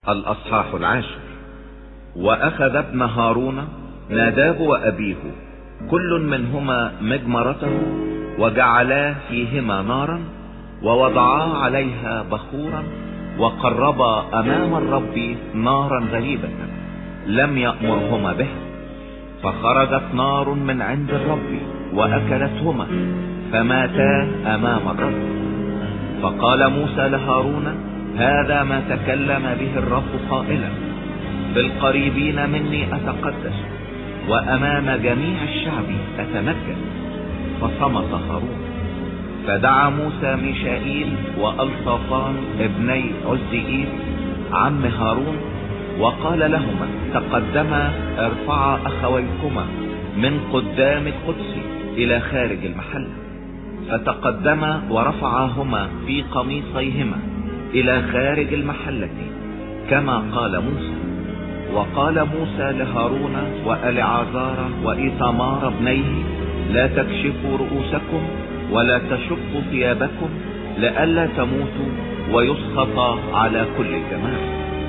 الأصحاح 10. وأخذ ابن هارون ناداب وأبيه كل منهما مجمرته، وجعلا فيهما نارا، ووضعا عليها بخورا، وقربا أمام الرب نارا غريبة لم يأمرهما بها. فخرجت نار من عند الرب وأكلتهما فماتا أمام الرب. فقال موسى لهارون: هذا ما تكلم به الرب قائلا: بالقريبين مني أتقدس، وأمام جميع الشعب أتمجد. فصمت هارون. فدعا موسى ميشائيل وألصافان ابني عزئيل عم هارون، وقال لهما: تقدما ارفعا أخويكما من قدام القدس إلى خارج المحل. فتقدما ورفعاهما في قميصيهما إلى خارج المحلة كما قال موسى. وقال موسى لهارون وألعازار وإيثمار ابنيه: لا تكشفوا رؤوسكم ولا تشقوا ثيابكم لئلا تموتوا ويسخط على كل الجماعة.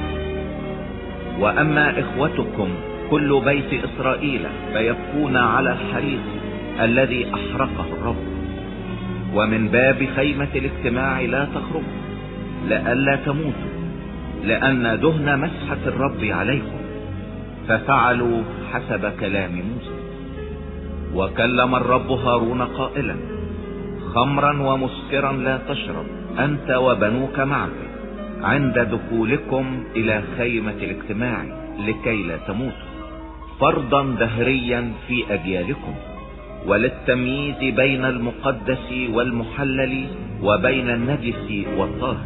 وأما إخوتكم كل بيت إسرائيل فيبكون على الحريق الذي أحرقه الرب. ومن باب خيمة الاجتماع لا تخرجوا لئلا تموتوا، لأن دهن مسحة الرب عليكم. ففعلوا حسب كلام موسى. وكلم الرب هارون قائلا: خمرا ومسكرا لا تشرب أنت وبنوك معك عند دخولكم إلى خيمة الاجتماع لكي لا تموتوا، فرضا دهريا في أجيالكم، وللتمييز بين المقدس والمحلل وبين النجس والطاهر،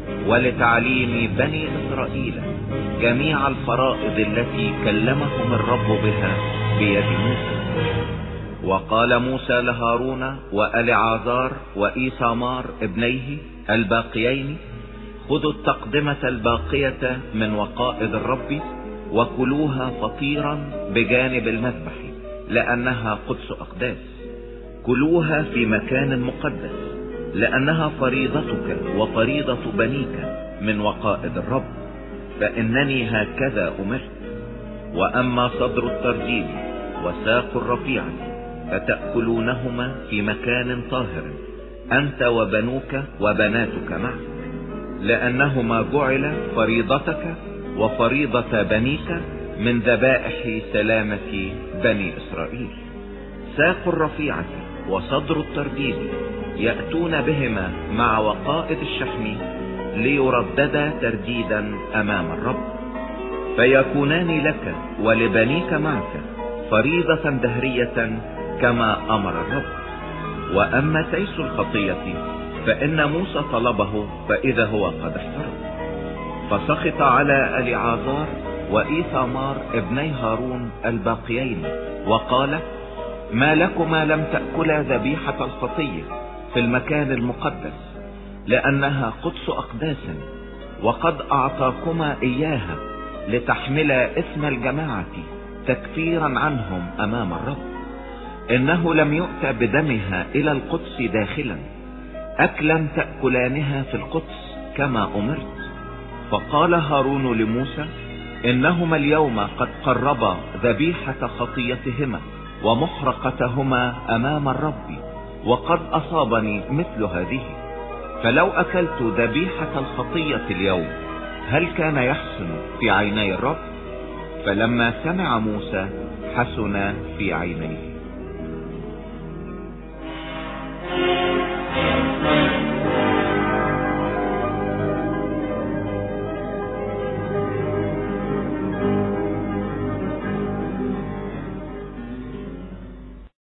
ولتعليم بني إسرائيل جميع الفرائض التي كلمهم الرب بها بيد موسى. وقال موسى لهارون وألعازار وإيثمار ابنيه الباقيين: خذوا التقدمة الباقية من وقائد الرب وكلوها فطيرا بجانب المذبح، لأنها قدس أقداس. كلوها في مكان مقدس، لأنها فريضتك وفريضة بنيك من وقائد الرب، فإنني هكذا أمرت. وأما صدر الترجيل وساق الرفيعة فتأكلونهما في مكان طاهر أنت وبنوك وبناتك معك، لأنهما جعل فريضتك وفريضة بنيك من ذبائح سلامة بني إسرائيل. ساق الرفيعة وصدر الترجيل يأتون بهما مع وقائد الشحم ليرددا ترديدا أمام الرب، فيكونان لك ولبنيك معك فريضة دهرية كما أمر الرب. وأما تيس الخطية فإن موسى طلبه، فإذا هو قد احترم. فسخط على ألعازار وإيثمار ابني هارون الباقيين وقال: ما لكما لم تأكلا ذبيحة الخطية في المكان المقدس، لأنها قدس أقداس، وقد أعطاكما إياها لتحملا إثم الجماعة تكفيرا عنهم أمام الرب. إنه لم يؤت بدمها إلى القدس داخلا، أكلا تأكلانها في القدس كما أمرت. فقال هارون لموسى: إنهما اليوم قد قربا ذبيحة خطيتهما ومحرقتهما أمام الرب، وقد أصابني مثل هذه. فلو أكلت ذبيحة الخطية اليوم هل كان يحسن في عيني الرب؟ فلما سمع موسى حسن في عينيه.